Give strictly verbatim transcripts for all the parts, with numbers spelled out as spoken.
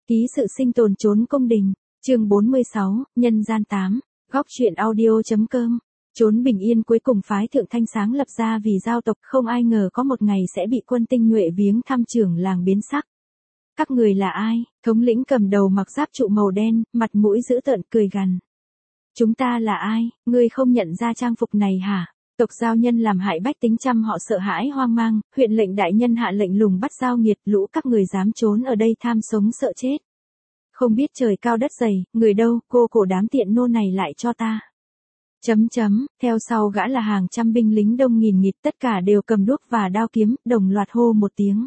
Ký sự sinh tồn trốn cung đình, chương bốn mươi sáu, nhân gian tám, góc truyện audio.com. Trốn bình yên cuối cùng phái Thượng Thanh sáng lập ra vì giao tộc, không ai ngờ có một ngày sẽ bị quân tinh nhuệ viếng thăm trưởng làng biến sắc. Các người là ai? Thống lĩnh cầm đầu mặc giáp trụ màu đen, mặt mũi dữ tợn cười gằn. Chúng ta là ai? Ngươi không nhận ra trang phục này hả? Tộc giao nhân làm hại bách tính trăm họ sợ hãi hoang mang, huyện lệnh đại nhân hạ lệnh lùng bắt giao nghiệt, lũ các người dám trốn ở đây tham sống sợ chết. Không biết trời cao đất dày, người đâu, cô cổ đám tiện nô này lại cho ta. Chấm chấm, theo sau gã là hàng trăm binh lính đông nghìn nghịt, tất cả đều cầm đuốc và đao kiếm, đồng loạt hô một tiếng.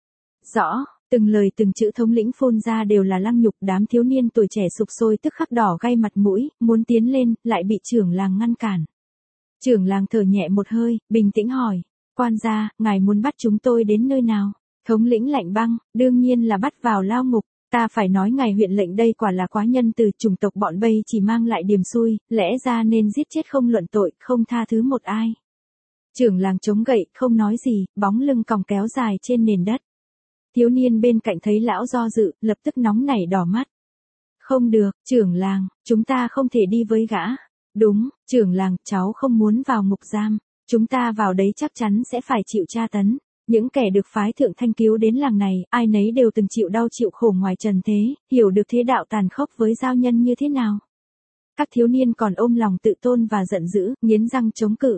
Rõ, từng lời từng chữ thống lĩnh phun ra đều là lăng nhục, đám thiếu niên tuổi trẻ sục sôi tức khắc đỏ gay mặt mũi, muốn tiến lên, lại bị trưởng làng ngăn cản. Trưởng làng thở nhẹ một hơi, bình tĩnh hỏi, quan gia, ngài muốn bắt chúng tôi đến nơi nào? Thống lĩnh lạnh băng, đương nhiên là bắt vào lao ngục. Ta phải nói ngài huyện lệnh đây quả là quá nhân từ, chủng tộc bọn Bây chỉ mang lại điềm xui, lẽ ra nên giết chết không luận tội, không tha thứ một ai. Trưởng làng chống gậy, không nói gì, bóng lưng còng kéo dài trên nền đất. Thiếu niên bên cạnh thấy lão do dự, lập tức nóng nảy đỏ mắt. Không được, trưởng làng, chúng ta không thể đi với gã. Đúng, trưởng làng, cháu không muốn vào ngục giam. Chúng ta vào đấy chắc chắn sẽ phải chịu tra tấn. Những kẻ được phái Thượng Thanh cứu đến làng này, ai nấy đều từng chịu đau chịu khổ ngoài trần thế, hiểu được thế đạo tàn khốc với giao nhân như thế nào. Các thiếu niên còn ôm lòng tự tôn và giận dữ, nghiến răng chống cự.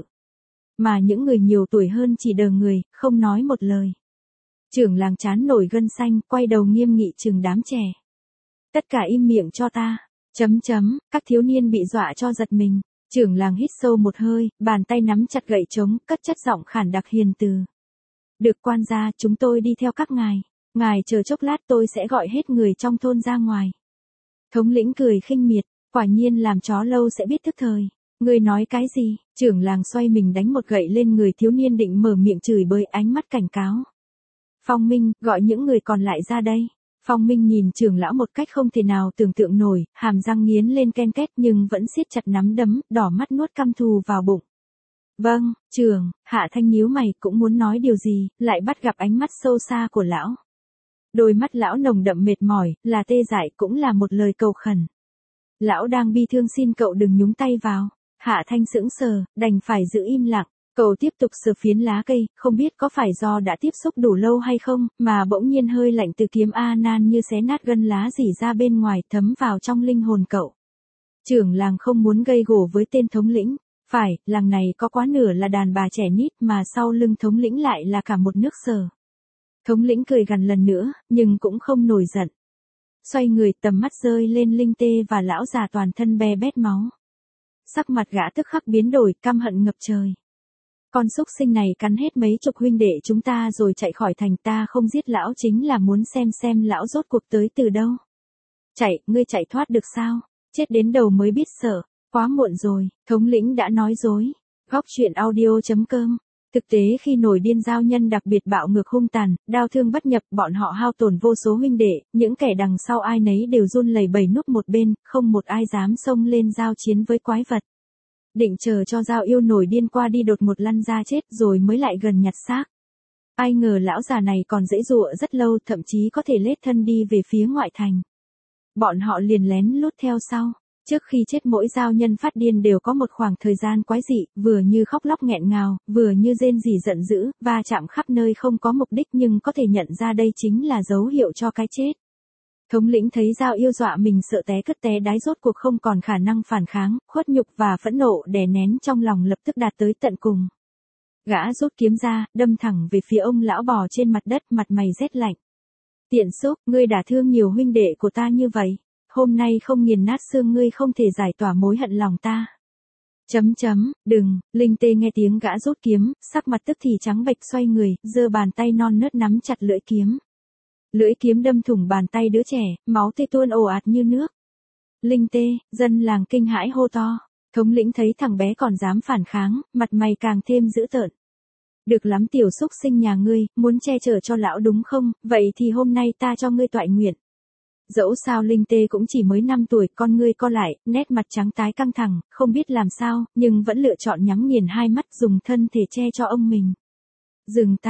Mà những người nhiều tuổi hơn chỉ đờ người, không nói một lời. Trưởng làng chán nổi gân xanh, quay đầu nghiêm nghị trừng đám trẻ. Tất cả im miệng cho ta. Chấm chấm, các thiếu niên bị dọa cho giật mình. Trưởng làng hít sâu một hơi, bàn tay nắm chặt gậy trống, cất chất giọng khản đặc hiền từ. Được quan gia, chúng tôi đi theo các ngài. Ngài chờ chốc lát tôi sẽ gọi hết người trong thôn ra ngoài. Thống lĩnh cười khinh miệt, quả nhiên làm chó lâu sẽ biết thức thời. Ngươi nói cái gì? Trưởng làng xoay mình đánh một gậy lên người thiếu niên định mở miệng chửi bới, ánh mắt cảnh cáo. Phong Minh, gọi những người còn lại ra đây. Phong Minh nhìn trưởng lão một cách không thể nào tưởng tượng nổi, hàm răng nghiến lên ken két nhưng vẫn siết chặt nắm đấm, đỏ mắt nuốt căm thù vào bụng. Vâng, trưởng, Hạ Thanh nhíu mày cũng muốn nói điều gì, lại bắt gặp ánh mắt sâu xa của lão. Đôi mắt lão nồng đậm mệt mỏi, là tê dại cũng là một lời cầu khẩn. Lão đang bi thương xin cậu đừng nhúng tay vào. Hạ Thanh sững sờ, đành phải giữ im lặng. Cậu tiếp tục sờ phiến lá cây, không biết có phải do đã tiếp xúc đủ lâu hay không, mà bỗng nhiên hơi lạnh từ kiếm A Nan như xé nát gân lá rỉ ra bên ngoài, thấm vào trong linh hồn cậu. Trưởng làng không muốn gây gổ với tên thống lĩnh. Phải, làng này có quá nửa là đàn bà trẻ nít mà sau lưng thống lĩnh lại là cả một nước Sở. Thống lĩnh cười gằn lần nữa, nhưng cũng không nổi giận. Xoay người, tầm mắt rơi lên Linh Tê và lão già toàn thân be bét máu. Sắc mặt gã tức khắc biến đổi, căm hận ngập trời. Con súc sinh này cắn hết mấy chục huynh đệ chúng ta rồi chạy khỏi thành, ta không giết lão chính là muốn xem xem lão rốt cuộc tới từ đâu. Chạy, ngươi chạy thoát được sao? Chết đến đầu mới biết sợ. Quá muộn rồi, thống lĩnh đã nói dối. Góc truyện audio.com. Thực tế khi nổi điên giao nhân đặc biệt bạo ngược hung tàn, đao thương bất nhập, bọn họ hao tổn vô số huynh đệ, những kẻ đằng sau ai nấy đều run lẩy bẩy núp một bên, không một ai dám xông lên giao chiến với quái vật. Định chờ cho giao yêu nổi điên qua đi đột ngột lăn ra chết rồi mới lại gần nhặt xác. Ai ngờ lão già này còn giãy giụa rất lâu, thậm chí có thể lết thân đi về phía ngoại thành. Bọn họ liền lén lút theo sau. Trước khi chết mỗi giao nhân phát điên đều có một khoảng thời gian quái dị, vừa như khóc lóc nghẹn ngào, vừa như rên rỉ giận dữ, va chạm khắp nơi không có mục đích nhưng có thể nhận ra đây chính là dấu hiệu cho cái chết. Thống lĩnh thấy giao yêu dọa mình sợ té cất té đái, rốt cuộc không còn khả năng phản kháng, khuất nhục và phẫn nộ đè nén trong lòng lập tức đạt tới tận cùng. Gã rút kiếm ra, đâm thẳng về phía ông lão bò trên mặt đất, mặt mày rét lạnh. Tiện xúc, ngươi đả thương nhiều huynh đệ của ta như vậy. Hôm nay không nghiền nát xương ngươi không thể giải tỏa mối hận lòng ta. Chấm chấm, đừng, Linh Tê nghe tiếng gã rút kiếm, sắc mặt tức thì trắng bệch, xoay người, giơ bàn tay non nớt nắm chặt lưỡi kiếm. Lưỡi kiếm đâm thủng bàn tay đứa trẻ, máu tê tuôn ồ ạt như nước. Linh Tê, dân làng kinh hãi hô to. Thống lĩnh thấy thằng bé còn dám phản kháng, mặt mày càng thêm dữ tợn. Được lắm tiểu xúc sinh nhà ngươi, muốn che chở cho lão đúng không, vậy thì hôm nay ta cho ngươi toại nguyện. Dẫu sao Linh Tê cũng chỉ mới năm tuổi, con ngươi co lại, nét mặt trắng tái căng thẳng, không biết làm sao, nhưng vẫn lựa chọn nhắm nghiền hai mắt, dùng thân thể che cho ông mình. Dừng tay,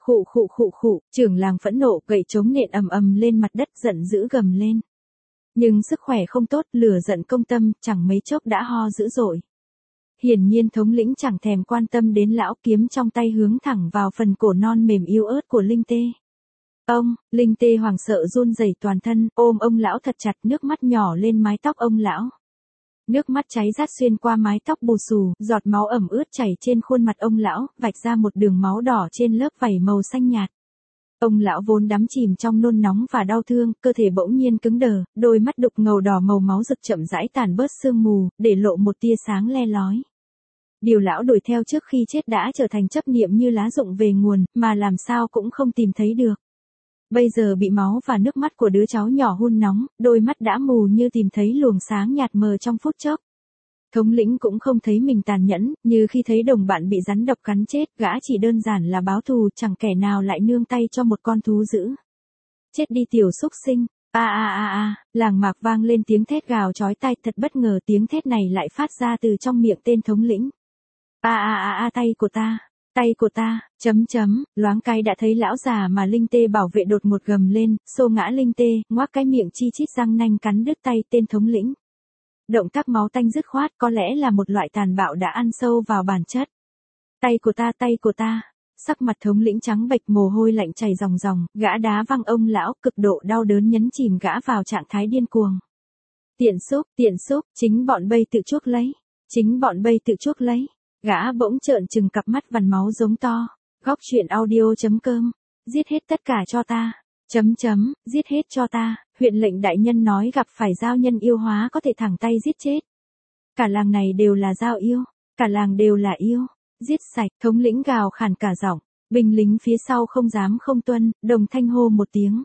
Khụ khụ khụ khụ, trưởng làng phẫn nộ, gậy trống nện ầm ầm lên mặt đất, giận dữ gầm lên. Nhưng sức khỏe không tốt, lửa giận công tâm, chẳng mấy chốc đã ho dữ dội. Hiển nhiên thống lĩnh chẳng thèm quan tâm đến lão, kiếm trong tay hướng thẳng vào phần cổ non mềm yếu ớt của Linh Tê. Ông, Linh Tê hoảng sợ run rẩy toàn thân, ôm ông lão thật chặt, nước mắt nhỏ lên mái tóc ông lão. Nước mắt cháy rát xuyên qua mái tóc bù xù, giọt máu ẩm ướt chảy trên khuôn mặt ông lão, vạch ra một đường máu đỏ trên lớp vảy màu xanh nhạt. Ông lão vốn đắm chìm trong nôn nóng và đau thương, cơ thể bỗng nhiên cứng đờ, đôi mắt đục ngầu đỏ màu máu rực chậm rãi tàn bớt sương mù, để lộ một tia sáng le lói. Điều lão đuổi theo trước khi chết đã trở thành chấp niệm như lá rụng về nguồn, mà làm sao cũng không tìm thấy được. Bây giờ bị máu và nước mắt của đứa cháu nhỏ hun nóng, đôi mắt đã mù như tìm thấy luồng sáng nhạt mờ trong phút chốc. Thống lĩnh cũng không thấy mình tàn nhẫn, như khi thấy đồng bạn bị rắn độc cắn chết, gã chỉ đơn giản là báo thù, chẳng kẻ nào lại nương tay cho một con thú dữ. Chết đi tiểu xúc sinh, a a a a, làng mạc vang lên tiếng thét gào chói tai, thật bất ngờ tiếng thét này lại phát ra từ trong miệng tên thống lĩnh. A a a a, tay của ta. Tay của ta, chấm chấm, loáng cái đã thấy lão già mà Linh Tê bảo vệ đột ngột gầm lên, xô ngã Linh Tê, ngoác cái miệng chi chít răng nanh cắn đứt tay tên thống lĩnh. Động tác máu tanh dứt khoát, có lẽ là một loại tàn bạo đã ăn sâu vào bản chất. Tay của ta, tay của ta, sắc mặt thống lĩnh trắng bệch, mồ hôi lạnh chảy ròng ròng, gã đá văng ông lão, cực độ đau đớn nhấn chìm gã vào trạng thái điên cuồng. Tiện xúc, tiện xúc, chính bọn bây tự chuốc lấy, chính bọn bây tự chuốc lấy. Gã bỗng trợn trừng cặp mắt vằn máu giống to. Góc truyện audio chấm com. Giết hết tất cả cho ta. Chấm chấm, giết hết cho ta. Huyện lệnh đại nhân nói gặp phải giao nhân yêu hóa có thể thẳng tay giết chết. Cả làng này đều là giao yêu. Cả làng đều là yêu. Giết sạch, thống lĩnh gào khàn cả giọng. Binh lính phía sau không dám không tuân, đồng thanh hô một tiếng.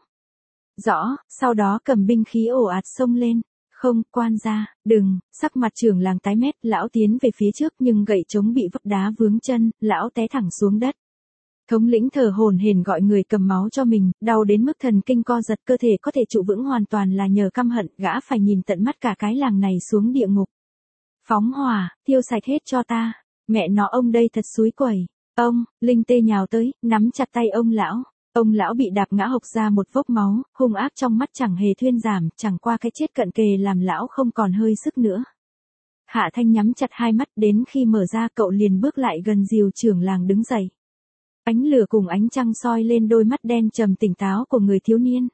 Rõ, sau đó cầm binh khí ồ ạt xông lên. Không, quan gia, đừng, sắc mặt trưởng làng tái mét, lão tiến về phía trước nhưng gậy trống bị vấp đá vướng chân, lão té thẳng xuống đất. Thống lĩnh thở hổn hển gọi người cầm máu cho mình, đau đến mức thần kinh co giật, cơ thể có thể trụ vững hoàn toàn là nhờ căm hận, gã phải nhìn tận mắt cả cái làng này xuống địa ngục. Phóng hỏa, tiêu sạch hết cho ta, mẹ nó ông đây thật xúi quẩy. Ông, Linh Tê nhào tới, nắm chặt tay ông lão. Ông lão bị đạp ngã hộc ra một vốc máu, hung ác trong mắt chẳng hề thuyên giảm, chẳng qua cái chết cận kề làm lão không còn hơi sức nữa. Hạ Thanh nhắm chặt hai mắt, đến khi mở ra cậu liền bước lại gần dìu trưởng làng đứng dậy. Ánh lửa cùng ánh trăng soi lên đôi mắt đen trầm tỉnh táo của người thiếu niên.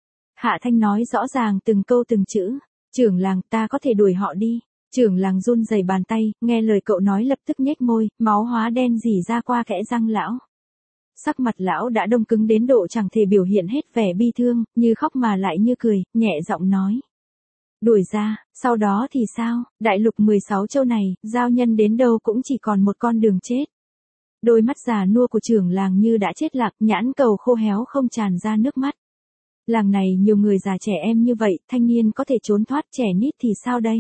Hạ Thanh nói rõ ràng từng câu từng chữ, trưởng làng ta có thể đuổi họ đi. Trưởng làng run rẩy bàn tay, nghe lời cậu nói lập tức nhếch môi, máu hóa đen rỉ ra qua kẽ răng lão. Sắc mặt lão đã đông cứng đến độ chẳng thể biểu hiện hết vẻ bi thương, như khóc mà lại như cười, nhẹ giọng nói. Đuổi ra, sau đó thì sao, đại lục mười sáu châu này, giao nhân đến đâu cũng chỉ còn một con đường chết. Đôi mắt già nua của trưởng làng như đã chết lạc, nhãn cầu khô héo không tràn ra nước mắt. Làng này nhiều người già trẻ em như vậy, thanh niên có thể trốn thoát, trẻ nít thì sao đây?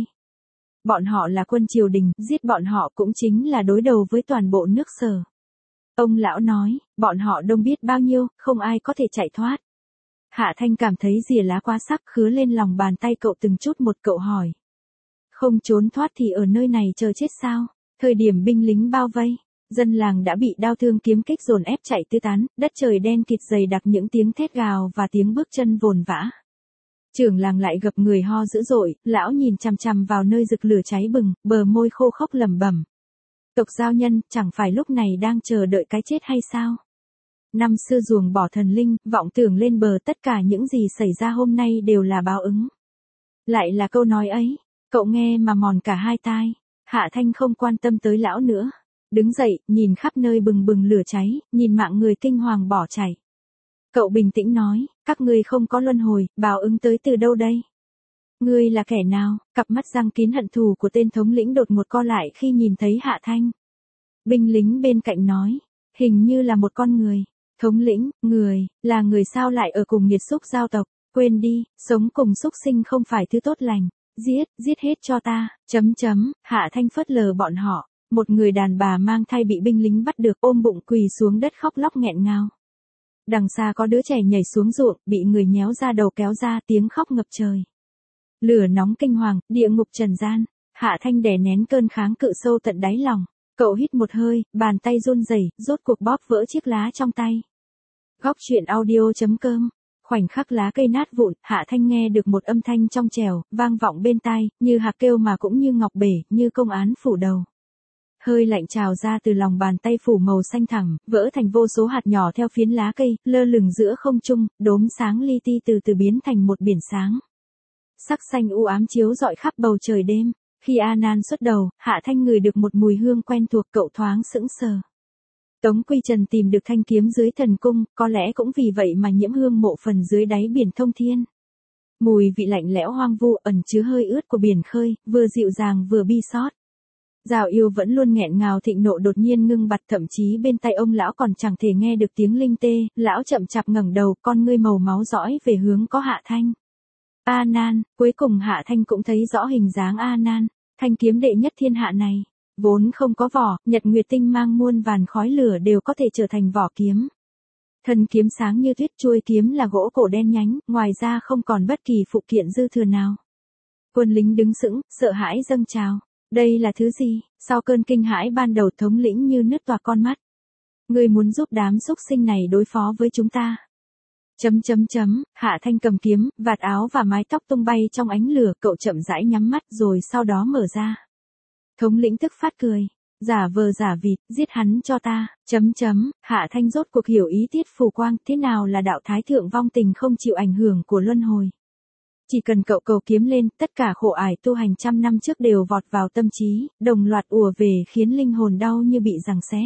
Bọn họ là quân triều đình, giết bọn họ cũng chính là đối đầu với toàn bộ nước Sở. Ông lão nói, bọn họ đông biết bao nhiêu, không ai có thể chạy thoát. Hạ Thanh cảm thấy rìa lá quá sắc khứa lên lòng bàn tay cậu từng chút một, cậu hỏi. Không trốn thoát thì ở nơi này chờ chết sao? Thời điểm binh lính bao vây, dân làng đã bị đao thương kiếm kích dồn ép chạy tứ tán, đất trời đen kịt dày đặc những tiếng thét gào và tiếng bước chân vồn vã. Trưởng làng lại gập người ho dữ dội, lão nhìn chằm chằm vào nơi rực lửa cháy bừng, bờ môi khô khốc lẩm bẩm. Tộc giao nhân, chẳng phải lúc này đang chờ đợi cái chết hay sao? Năm xưa ruồng bỏ thần linh, vọng tưởng lên bờ, tất cả những gì xảy ra hôm nay đều là báo ứng. Lại là câu nói ấy, cậu nghe mà mòn cả hai tai. Hạ Thanh không quan tâm tới lão nữa. Đứng dậy, nhìn khắp nơi bừng bừng lửa cháy, nhìn mạng người kinh hoàng bỏ chạy. Cậu bình tĩnh nói, các ngươi không có luân hồi, báo ứng tới từ đâu đây? Ngươi là kẻ nào? Cặp mắt răng kín hận thù của tên thống lĩnh đột ngột co lại khi nhìn thấy Hạ Thanh. Binh lính bên cạnh nói, hình như là một con người. Thống lĩnh, người, là người sao lại ở cùng nghiệt xúc giao tộc? Quên đi, sống cùng xúc sinh không phải thứ tốt lành. Giết, giết hết cho ta, chấm chấm, Hạ Thanh phớt lờ bọn họ. Một người đàn bà mang thai bị binh lính bắt được, ôm bụng quỳ xuống đất khóc lóc nghẹn ngào. Đằng xa có đứa trẻ nhảy xuống ruộng, bị người nhéo ra đầu kéo ra, tiếng khóc ngập trời. Lửa nóng kinh hoàng, địa ngục trần gian. Hạ Thanh đè nén cơn kháng cự sâu tận đáy lòng. Cậu hít một hơi, bàn tay run rẩy, rốt cuộc bóp vỡ chiếc lá trong tay. Góc truyện audio.com. Khoảnh khắc lá cây nát vụn, Hạ Thanh nghe được một âm thanh trong trẻo, vang vọng bên tai, như hạc kêu mà cũng như ngọc bể, như công án phủ đầu. Hơi lạnh trào ra từ lòng bàn tay phủ màu xanh thẳm, vỡ thành vô số hạt nhỏ theo phiến lá cây, lơ lửng giữa không trung, đốm sáng li ti từ từ biến thành một biển sáng. Sắc xanh u ám chiếu rọi khắp bầu trời đêm. Khi A Nan xuất đầu, Hạ Thanh ngửi được một mùi hương quen thuộc, cậu thoáng sững sờ. Tống Quy Trần tìm được thanh kiếm dưới thần cung, có lẽ cũng vì vậy mà nhiễm hương mộ phần dưới đáy biển thông thiên. Mùi vị lạnh lẽo hoang vu ẩn chứa hơi ướt của biển khơi, vừa dịu dàng vừa bi xót. Giao Yêu vẫn luôn nghẹn ngào thịnh nộ đột nhiên ngưng bặt, thậm chí bên tai ông lão còn chẳng thể nghe được tiếng linh tê, lão chậm chạp ngẩng đầu, con ngươi màu máu dõi về hướng có Hạ Thanh. A Nan, cuối cùng Hạ Thanh cũng thấy rõ hình dáng A Nan, thanh kiếm đệ nhất thiên hạ này. Vốn không có vỏ, nhật nguyệt tinh mang muôn vàn khói lửa đều có thể trở thành vỏ kiếm. Thân kiếm sáng như tuyết, chuôi kiếm là gỗ cổ đen nhánh, ngoài ra không còn bất kỳ phụ kiện dư thừa nào. Quân lính đứng sững, sợ hãi dâng trào. Đây là thứ gì? Sau cơn kinh hãi ban đầu, thống lĩnh như nứt toạc con mắt. Ngươi muốn giúp đám xúc sinh này đối phó với chúng ta? Chấm chấm chấm, Hạ Thanh cầm kiếm, vạt áo và mái tóc tung bay trong ánh lửa, cậu chậm rãi nhắm mắt rồi sau đó mở ra. Thống lĩnh tức phát cười, giả vờ giả vịt, giết hắn cho ta, chấm chấm, Hạ Thanh rốt cuộc hiểu ý Tiết Phù Quang, thế nào là đạo thái thượng vong tình không chịu ảnh hưởng của luân hồi. Chỉ cần cậu cầu kiếm lên, tất cả khổ ải tu hành trăm năm trước đều vọt vào tâm trí, đồng loạt ùa về khiến linh hồn đau như bị giằng xé.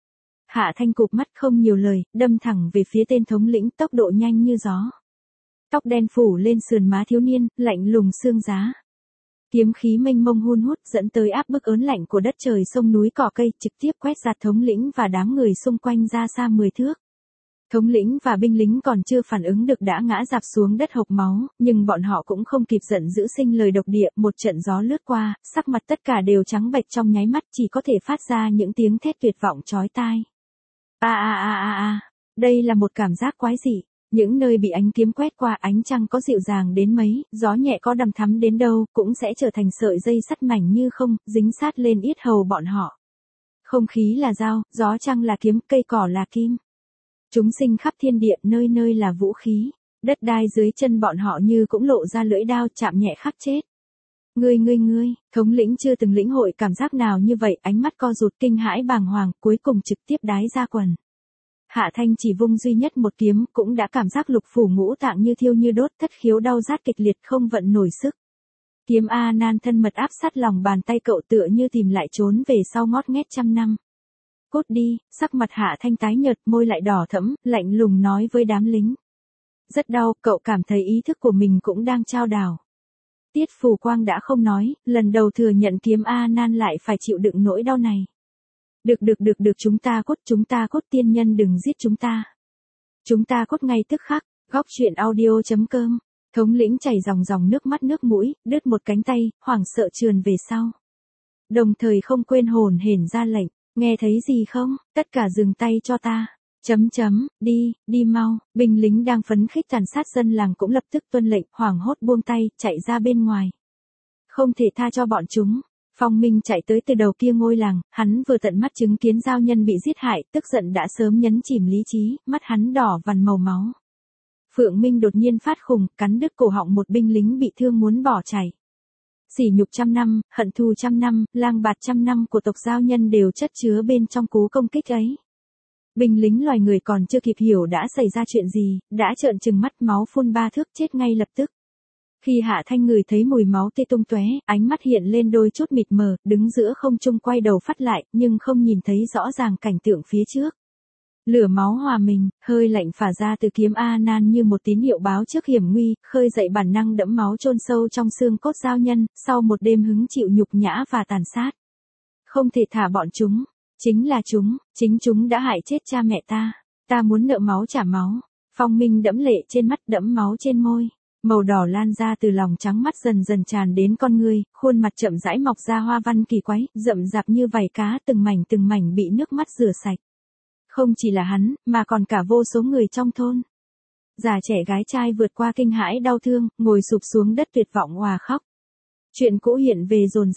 Hạ Thanh cụp mắt không nhiều lời, đâm thẳng về phía tên thống lĩnh, tốc độ nhanh như gió. Tóc đen phủ lên sườn má thiếu niên, lạnh lùng xương giá. Kiếm khí mênh mông hun hút dẫn tới áp bức ớn lạnh của đất trời sông núi cỏ cây, trực tiếp quét giạt thống lĩnh và đám người xung quanh ra xa mười thước. Thống lĩnh và binh lính còn chưa phản ứng được đã ngã rạp xuống đất hộc máu, nhưng bọn họ cũng không kịp giận dữ sinh lời độc địa, một trận gió lướt qua, sắc mặt tất cả đều trắng bệch trong nháy mắt, chỉ có thể phát ra những tiếng thét tuyệt vọng chói tai. A a a a a, đây là một cảm giác quái dị. Những nơi bị ánh kiếm quét qua, ánh trăng có dịu dàng đến mấy, gió nhẹ có đằm thắm đến đâu, cũng sẽ trở thành sợi dây sắt mảnh như không, dính sát lên yết hầu bọn họ. Không khí là dao, gió trăng là kiếm, cây cỏ là kim. Chúng sinh khắp thiên địa, nơi nơi là vũ khí. Đất đai dưới chân bọn họ như cũng lộ ra lưỡi đao, chạm nhẹ khắc chết. Ngươi ngươi ngươi, thống lĩnh chưa từng lĩnh hội cảm giác nào như vậy, ánh mắt co rụt kinh hãi bàng hoàng, cuối cùng trực tiếp đái ra quần. Hạ Thanh chỉ vung duy nhất một kiếm, cũng đã cảm giác lục phủ ngũ tạng như thiêu như đốt, thất khiếu đau rát kịch liệt không vận nổi sức. Kiếm A Nan thân mật áp sát lòng bàn tay cậu, tựa như tìm lại trốn về sau ngót nghét trăm năm. Cút đi, sắc mặt Hạ Thanh tái nhợt, môi lại đỏ thẫm, lạnh lùng nói với đám lính. Rất đau, cậu cảm thấy ý thức của mình cũng đang chao đảo. Tiết Phù Quang đã không nói, lần đầu thừa nhận kiếm A Nan lại phải chịu đựng nỗi đau này. Được được được được, chúng ta cốt, chúng ta cốt, tiên nhân đừng giết chúng ta. Chúng ta cốt ngay tức khắc. Góc truyện audio.com. Thống lĩnh chảy dòng dòng nước mắt nước mũi, đứt một cánh tay, hoảng sợ trườn về sau. Đồng thời không quên hồn hển ra lệnh, nghe thấy gì không, tất cả dừng tay cho ta. Chấm chấm, đi, đi mau. Binh lính đang phấn khích tàn sát dân làng cũng lập tức tuân lệnh, hoảng hốt buông tay, chạy ra bên ngoài. Không thể tha cho bọn chúng. Phong Minh chạy tới từ đầu kia ngôi làng, hắn vừa tận mắt chứng kiến giao nhân bị giết hại, tức giận đã sớm nhấn chìm lý trí, mắt hắn đỏ vằn màu máu. Phượng Minh đột nhiên phát khùng, cắn đứt cổ họng một binh lính bị thương muốn bỏ chạy. Sỉ nhục trăm năm, hận thù trăm năm, lang bạt trăm năm của tộc giao nhân đều chất chứa bên trong cú công kích ấy. Binh lính loài người còn chưa kịp hiểu đã xảy ra chuyện gì, đã trợn trừng mắt, máu phun ba thước, chết ngay lập tức. Khi Hạ Thanh ngửi thấy mùi máu tê tung tóe, ánh mắt hiện lên đôi chút mịt mờ, đứng giữa không trung quay đầu phát lại, nhưng không nhìn thấy rõ ràng cảnh tượng phía trước. Lửa máu hòa mình, hơi lạnh phả ra từ kiếm A Nan như một tín hiệu báo trước hiểm nguy, khơi dậy bản năng đẫm máu chôn sâu trong xương cốt giao nhân, sau một đêm hứng chịu nhục nhã và tàn sát. Không thể thả bọn chúng, chính là chúng, chính chúng đã hại chết cha mẹ ta, ta muốn nợ máu trả máu. Phong Minh đẫm lệ trên mắt, đẫm máu trên môi. Màu đỏ lan ra từ lòng trắng mắt dần dần tràn đến con ngươi, khuôn mặt chậm rãi mọc ra hoa văn kỳ quái, rậm rạp như vảy cá, từng mảnh từng mảnh bị nước mắt rửa sạch. Không chỉ là hắn, mà còn cả vô số người trong thôn. Già trẻ gái trai vượt qua kinh hãi đau thương, ngồi sụp xuống đất tuyệt vọng òa khóc. Chuyện cũ hiện về dồn dập,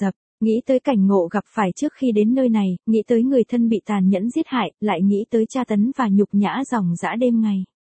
Nghĩ tới cảnh ngộ gặp phải trước khi đến nơi này, nghĩ tới người thân bị tàn nhẫn giết hại, lại nghĩ tới tra tấn và nhục nhã ròng rã đêm ngày.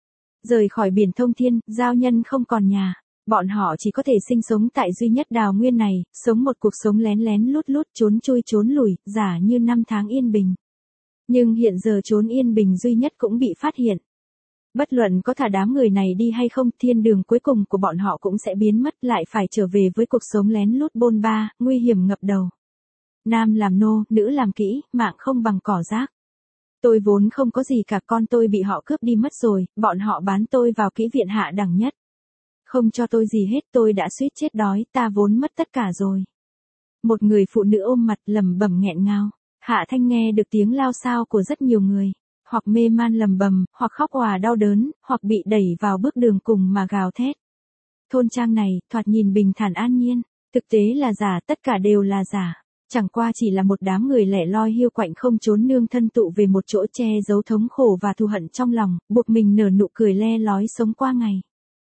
Rời khỏi biển thông thiên, giao nhân không còn nhà. Bọn họ chỉ có thể sinh sống tại duy nhất đào nguyên này, sống một cuộc sống lén lén lút lút trốn chui trốn lùi, giả như năm tháng yên bình. Nhưng hiện giờ trốn yên bình duy nhất cũng bị phát hiện. Bất luận có thả đám người này đi hay không, thiên đường cuối cùng của bọn họ cũng sẽ biến mất, lại phải trở về với cuộc sống lén lút bôn ba, nguy hiểm ngập đầu. Nam làm nô, nữ làm kỹ, mạng không bằng cỏ rác. Tôi vốn không có gì cả, con tôi bị họ cướp đi mất rồi, bọn họ bán tôi vào kỹ viện hạ đẳng nhất. Không cho tôi gì hết, tôi đã suýt chết đói, ta vốn mất tất cả rồi. Một người phụ nữ ôm mặt lẩm bẩm nghẹn ngào. Hạ Thanh nghe được tiếng lao xao của rất nhiều người, hoặc mê man lầm bầm, hoặc khóc òa đau đớn, hoặc bị đẩy vào bước đường cùng mà gào thét. Thôn trang này, thoạt nhìn bình thản an nhiên, thực tế là giả, tất cả đều là giả. Chẳng qua chỉ là một đám người lẻ loi hiu quạnh không chốn nương thân tụ về một chỗ che giấu thống khổ và thù hận trong lòng, buộc mình nở nụ cười le lói sống qua ngày.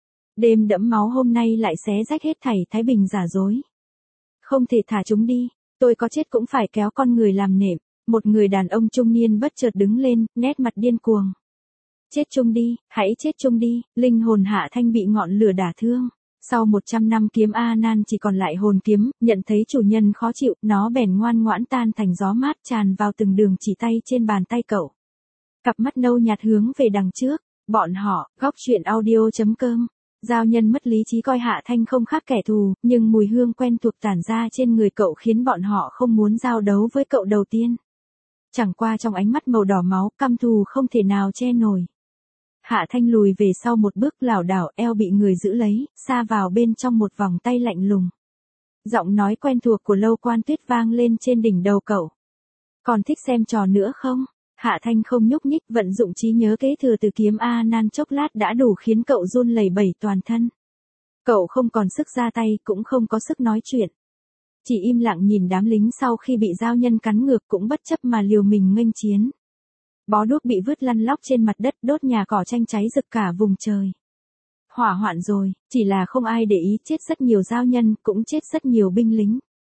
Đêm đẫm máu hôm nay lại xé rách hết thảy thái bình giả dối. Không thể thả chúng đi, tôi có chết cũng phải kéo con người làm nệm. Một người đàn ông trung niên bất chợt đứng lên, nét mặt điên cuồng. Chết chung đi, hãy chết chung đi, linh hồn Hạ Thanh bị ngọn lửa đả thương. Sau một trăm năm kiếm A Nan chỉ còn lại hồn kiếm, nhận thấy chủ nhân khó chịu, nó bèn ngoan ngoãn tan thành gió mát tràn vào từng đường chỉ tay trên bàn tay cậu. Cặp mắt nâu nhạt hướng về đằng trước, bọn họ, góc truyện audio chấm com. Giao nhân mất lý trí coi Hạ Thanh không khác kẻ thù, nhưng mùi hương quen thuộc tản ra trên người cậu khiến bọn họ không muốn giao đấu với cậu đầu tiên. Chẳng qua trong ánh mắt màu đỏ máu, căm thù không thể nào che nổi. Hạ Thanh lùi về sau một bước lảo đảo, eo bị người giữ lấy, sa vào bên trong một vòng tay lạnh lùng. Giọng nói quen thuộc của Lâu Quan Tuyết vang lên trên đỉnh đầu cậu. Còn thích xem trò nữa không? Hạ Thanh không nhúc nhích, vận dụng trí nhớ kế thừa từ kiếm A Nan chốc lát đã đủ khiến cậu run lẩy bẩy toàn thân. Cậu không còn sức ra tay, cũng không có sức nói chuyện. Chỉ im lặng nhìn đám lính sau khi bị giao nhân cắn ngược cũng bất chấp mà liều mình nghênh chiến. Bó đuốc bị vứt lăn lóc trên mặt đất, đốt nhà cỏ tranh cháy rực cả vùng trời. Hỏa hoạn rồi, chỉ là không ai để ý, chết rất nhiều giao nhân, cũng chết rất nhiều binh lính.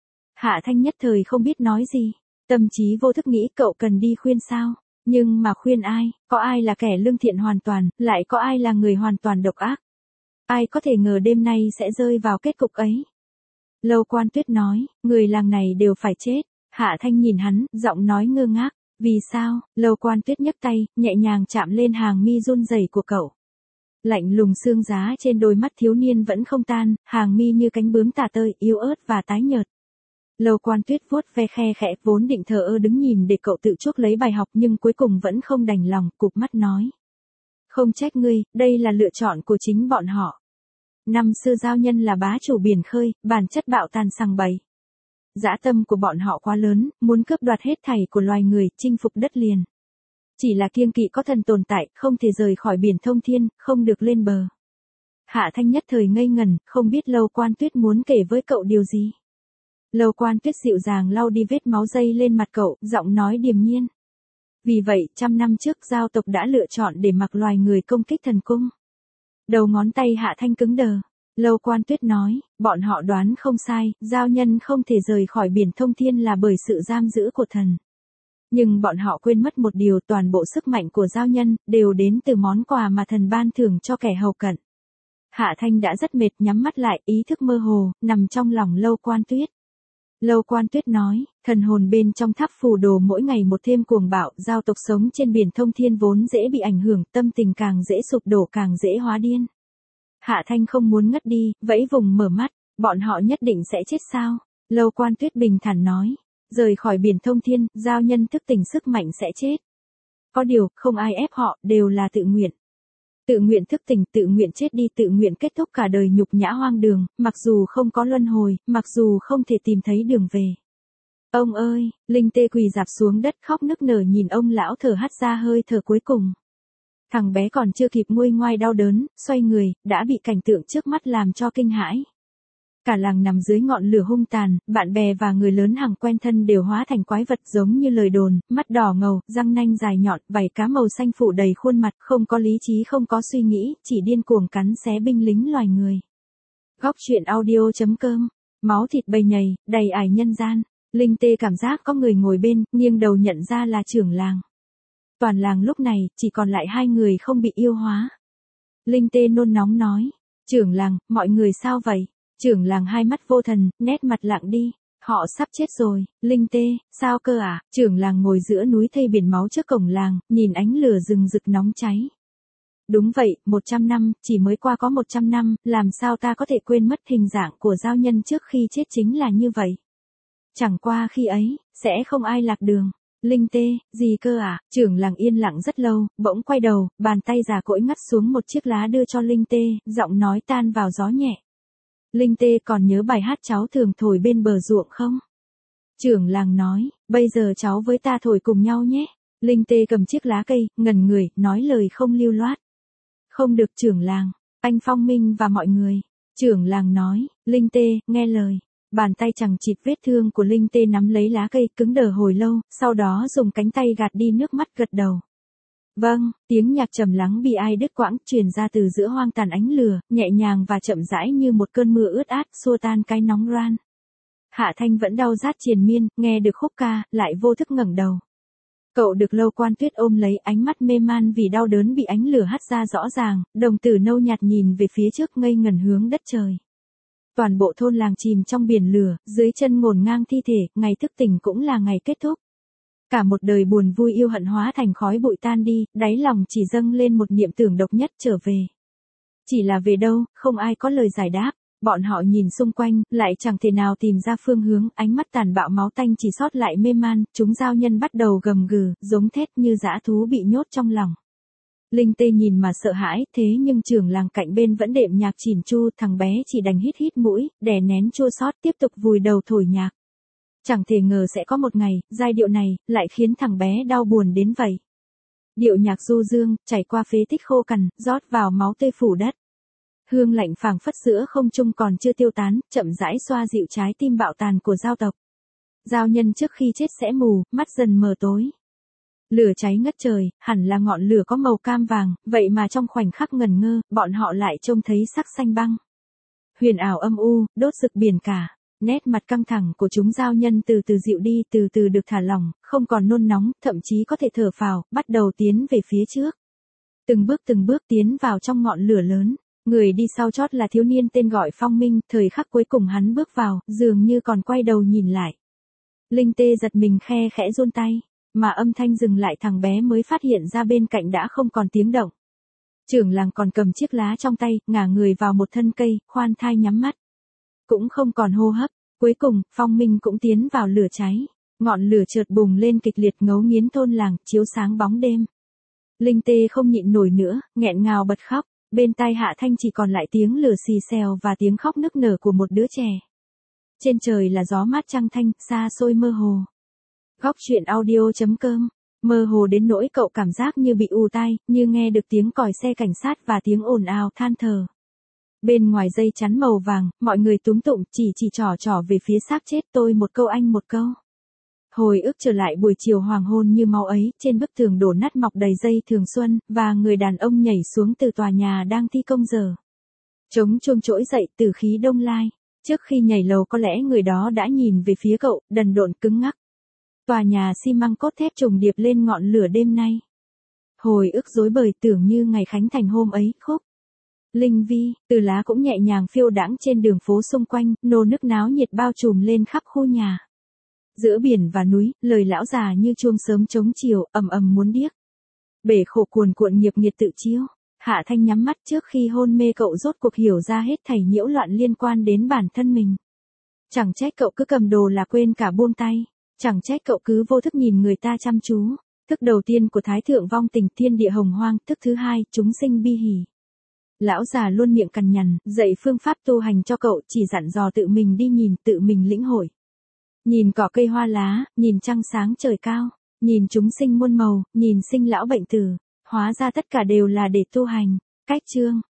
Hạ Thanh nhất thời không biết nói gì. Tâm trí vô thức nghĩ cậu cần đi khuyên sao, nhưng mà khuyên ai, có ai là kẻ lương thiện hoàn toàn, lại có ai là người hoàn toàn độc ác. Ai có thể ngờ đêm nay sẽ rơi vào kết cục ấy. Lâu Quan Tuyết nói, người làng này đều phải chết. Hạ Thanh nhìn hắn, giọng nói ngơ ngác, vì sao? Lâu Quan Tuyết nhấc tay, nhẹ nhàng chạm lên hàng mi run rẩy của cậu. Lạnh lùng xương giá trên đôi mắt thiếu niên vẫn không tan, hàng mi như cánh bướm tả tơi, yếu ớt và tái nhợt. Lâu Quan Tuyết vuốt ve khe khẽ, vốn định thờ ơ đứng nhìn để cậu tự chuốc lấy bài học nhưng cuối cùng vẫn không đành lòng, cụp mắt nói. Không trách ngươi, đây là lựa chọn của chính bọn họ. Năm xưa giao nhân là bá chủ biển khơi, bản chất bạo tàn sằng bậy. Dã tâm của bọn họ quá lớn, muốn cướp đoạt hết thảy của loài người, chinh phục đất liền. Chỉ là kiêng kỵ có thần tồn tại, không thể rời khỏi biển thông thiên, không được lên bờ. Hạ Thanh nhất thời ngây ngẩn, không biết Lâu Quan Tuyết muốn kể với cậu điều gì. Lâu Quan Tuyết dịu dàng lau đi vết máu dây lên mặt cậu, giọng nói điềm nhiên. Vì vậy, trăm năm trước giao tộc đã lựa chọn để mặc loài người công kích thần cung. Đầu ngón tay Hạ Thanh cứng đờ. Lâu Quan Tuyết nói, bọn họ đoán không sai, giao nhân không thể rời khỏi biển thông thiên là bởi sự giam giữ của thần. Nhưng bọn họ quên mất một điều, toàn bộ sức mạnh của giao nhân, đều đến từ món quà mà thần ban thưởng cho kẻ hầu cận. Hạ Thanh đã rất mệt, nhắm mắt lại, ý thức mơ hồ, nằm trong lòng Lâu Quan Tuyết. Lâu Quan Tuyết nói, thần hồn bên trong tháp phù đồ mỗi ngày một thêm cuồng bạo, giao tộc sống trên biển thông thiên vốn dễ bị ảnh hưởng, tâm tình càng dễ sụp đổ càng dễ hóa điên. Hạ Thanh không muốn ngất đi, vẫy vùng mở mắt, bọn họ nhất định sẽ chết sao? Lâu Quan Tuyết bình thản nói, rời khỏi biển thông thiên, giao nhân thức tỉnh sức mạnh sẽ chết. Có điều, không ai ép họ, đều là tự nguyện. Tự nguyện thức tỉnh, tự nguyện chết đi, tự nguyện kết thúc cả đời nhục nhã hoang đường, mặc dù không có luân hồi, mặc dù không thể tìm thấy đường về. Ông ơi, Linh Tê quỳ rạp xuống đất khóc nức nở nhìn ông lão thở hắt ra hơi thở cuối cùng. Thằng bé còn chưa kịp nguôi ngoai đau đớn, xoay người, đã bị cảnh tượng trước mắt làm cho kinh hãi. Cả làng nằm dưới ngọn lửa hung tàn, bạn bè và người lớn hàng quen thân đều hóa thành quái vật giống như lời đồn, mắt đỏ ngầu, răng nanh dài nhọn, vảy cá màu xanh phủ đầy khuôn mặt, không có lý trí không có suy nghĩ, chỉ điên cuồng cắn xé binh lính loài người. Góc truyện audio chấm com, máu thịt bầy nhầy, đầy ải nhân gian. Linh Tê cảm giác có người ngồi bên, nghiêng đầu nhận ra là trưởng làng. Toàn làng lúc này, chỉ còn lại hai người không bị yêu hóa. Linh Tê nôn nóng nói, trưởng làng, mọi người sao vậy? Trưởng làng hai mắt vô thần, nét mặt lặng đi. Họ sắp chết rồi. Linh Tê, sao cơ à? Trưởng làng ngồi giữa núi thây biển máu trước cổng làng, nhìn ánh lửa rừng rực nóng cháy. Đúng vậy, một trăm năm, chỉ mới qua có một trăm năm, làm sao ta có thể quên mất hình dạng của giao nhân trước khi chết chính là như vậy. Chẳng qua khi ấy, sẽ không ai lạc đường. Linh Tê, gì cơ à? Trưởng làng yên lặng rất lâu, bỗng quay đầu, bàn tay già cỗi ngắt xuống một chiếc lá đưa cho Linh Tê, giọng nói tan vào gió nhẹ. Linh Tê còn nhớ bài hát cháu thường thổi bên bờ ruộng không? Trưởng làng nói, bây giờ cháu với ta thổi cùng nhau nhé. Linh Tê cầm chiếc lá cây, ngẩn người, nói lời không lưu loát. Không được trưởng làng, anh Phong Minh và mọi người. Trưởng làng nói, Linh Tê, nghe lời. Bàn tay chằng chịt vết thương của Linh Tê nắm lấy lá cây cứng đờ hồi lâu, sau đó dùng cánh tay gạt đi nước mắt gật đầu. Vâng, tiếng nhạc trầm lắng bi ai đứt quãng truyền ra từ giữa hoang tàn ánh lửa, nhẹ nhàng và chậm rãi như một cơn mưa ướt át xua tan cái nóng ran. Hạ Thanh vẫn đau rát triền miên, nghe được khúc ca, lại vô thức ngẩng đầu. Cậu được Lâu Quan Tuyết ôm lấy, ánh mắt mê man vì đau đớn bị ánh lửa hắt ra rõ ràng, đồng tử nâu nhạt nhìn về phía trước ngây ngẩn hướng đất trời. Toàn bộ thôn làng chìm trong biển lửa, dưới chân ngổn ngang thi thể, ngày thức tỉnh cũng là ngày kết thúc. Cả một đời buồn vui yêu hận hóa thành khói bụi tan đi, đáy lòng chỉ dâng lên một niệm tưởng độc nhất trở về. Chỉ là về đâu, không ai có lời giải đáp. Bọn họ nhìn xung quanh, lại chẳng thể nào tìm ra phương hướng, ánh mắt tàn bạo máu tanh chỉ sót lại mê man, chúng giao nhân bắt đầu gầm gừ, giống thét như dã thú bị nhốt trong lòng. Linh Tê nhìn mà sợ hãi, thế nhưng trưởng làng cạnh bên vẫn đệm nhạc chỉn chu, thằng bé chỉ đành hít hít mũi, đè nén chua xót tiếp tục vùi đầu thổi nhạc. Chẳng thể ngờ sẽ có một ngày, giai điệu này, lại khiến thằng bé đau buồn đến vậy. Điệu nhạc du dương, chảy qua phế tích khô cằn, rót vào máu tươi phủ đất. Hương lạnh phảng phất giữa không trung còn chưa tiêu tán, chậm rãi xoa dịu trái tim bạo tàn của giao tộc. Giao nhân trước khi chết sẽ mù, mắt dần mờ tối. Lửa cháy ngất trời, hẳn là ngọn lửa có màu cam vàng, vậy mà trong khoảnh khắc ngần ngơ, bọn họ lại trông thấy sắc xanh băng. Huyền ảo âm u, đốt rực biển cả. Nét mặt căng thẳng của chúng giao nhân từ từ dịu đi, từ từ được thả lỏng, không còn nôn nóng, thậm chí có thể thở phào, bắt đầu tiến về phía trước. Từng bước từng bước tiến vào trong ngọn lửa lớn. Người đi sau chót là thiếu niên tên gọi Phong Minh, thời khắc cuối cùng hắn bước vào, dường như còn quay đầu nhìn lại. Linh Tê giật mình khe khẽ run tay, mà âm thanh dừng lại thằng bé mới phát hiện ra bên cạnh đã không còn tiếng động. Trưởng làng còn cầm chiếc lá trong tay, ngả người vào một thân cây, khoan thai nhắm mắt. Cũng không còn hô hấp, cuối cùng, Phong Minh cũng tiến vào lửa cháy. Ngọn lửa chợt bùng lên kịch liệt ngấu nghiến thôn làng, chiếu sáng bóng đêm. Linh Tê không nhịn nổi nữa, nghẹn ngào bật khóc. Bên tai Hạ Thanh chỉ còn lại tiếng lửa xì xèo và tiếng khóc nức nở của một đứa trẻ. Trên trời là gió mát trăng thanh, xa xôi mơ hồ. Góc truyện audio chấm com, mơ hồ đến nỗi cậu cảm giác như bị ù tai, như nghe được tiếng còi xe cảnh sát và tiếng ồn ào than thở. Bên ngoài dây chắn màu vàng, mọi người túm tụm chỉ chỉ trỏ trỏ về phía xác chết, tôi một câu anh một câu. Hồi ức trở lại buổi chiều hoàng hôn như máu ấy, trên bức tường đổ nát mọc đầy dây thường xuân, và người đàn ông nhảy xuống từ tòa nhà đang thi công giờ. Trống chuông trỗi dậy từ khí đông lai. Trước khi nhảy lầu có lẽ người đó đã nhìn về phía cậu, đần độn cứng ngắc. Tòa nhà xi măng cốt thép trùng điệp lên ngọn lửa đêm nay. Hồi ức rối bời tưởng như ngày khánh thành hôm ấy, khúc. Linh vi, từ lá cũng nhẹ nhàng phiêu đãng trên đường phố xung quanh, nô nức náo nhiệt bao trùm lên khắp khu nhà. Giữa biển và núi, lời lão già như chuông sớm chống chiều, ầm ầm muốn điếc. Bể khổ cuồn cuộn nghiệp nghiệt tự chiếu. Hạ Thanh nhắm mắt trước khi hôn mê cậu rốt cuộc hiểu ra hết thảy nhiễu loạn liên quan đến bản thân mình. Chẳng trách cậu cứ cầm đồ là quên cả buông tay. Chẳng trách cậu cứ vô thức nhìn người ta chăm chú. Thức đầu tiên của Thái Thượng vong tình thiên địa hồng hoang, thức thứ hai, chúng sinh bi hỉ. Lão già luôn miệng cằn nhằn, dạy phương pháp tu hành cho cậu, chỉ dặn dò tự mình đi nhìn, tự mình lĩnh hội. Nhìn cỏ cây hoa lá, nhìn trăng sáng trời cao, nhìn chúng sinh muôn màu, nhìn sinh lão bệnh tử, hóa ra tất cả đều là để tu hành. Cách chương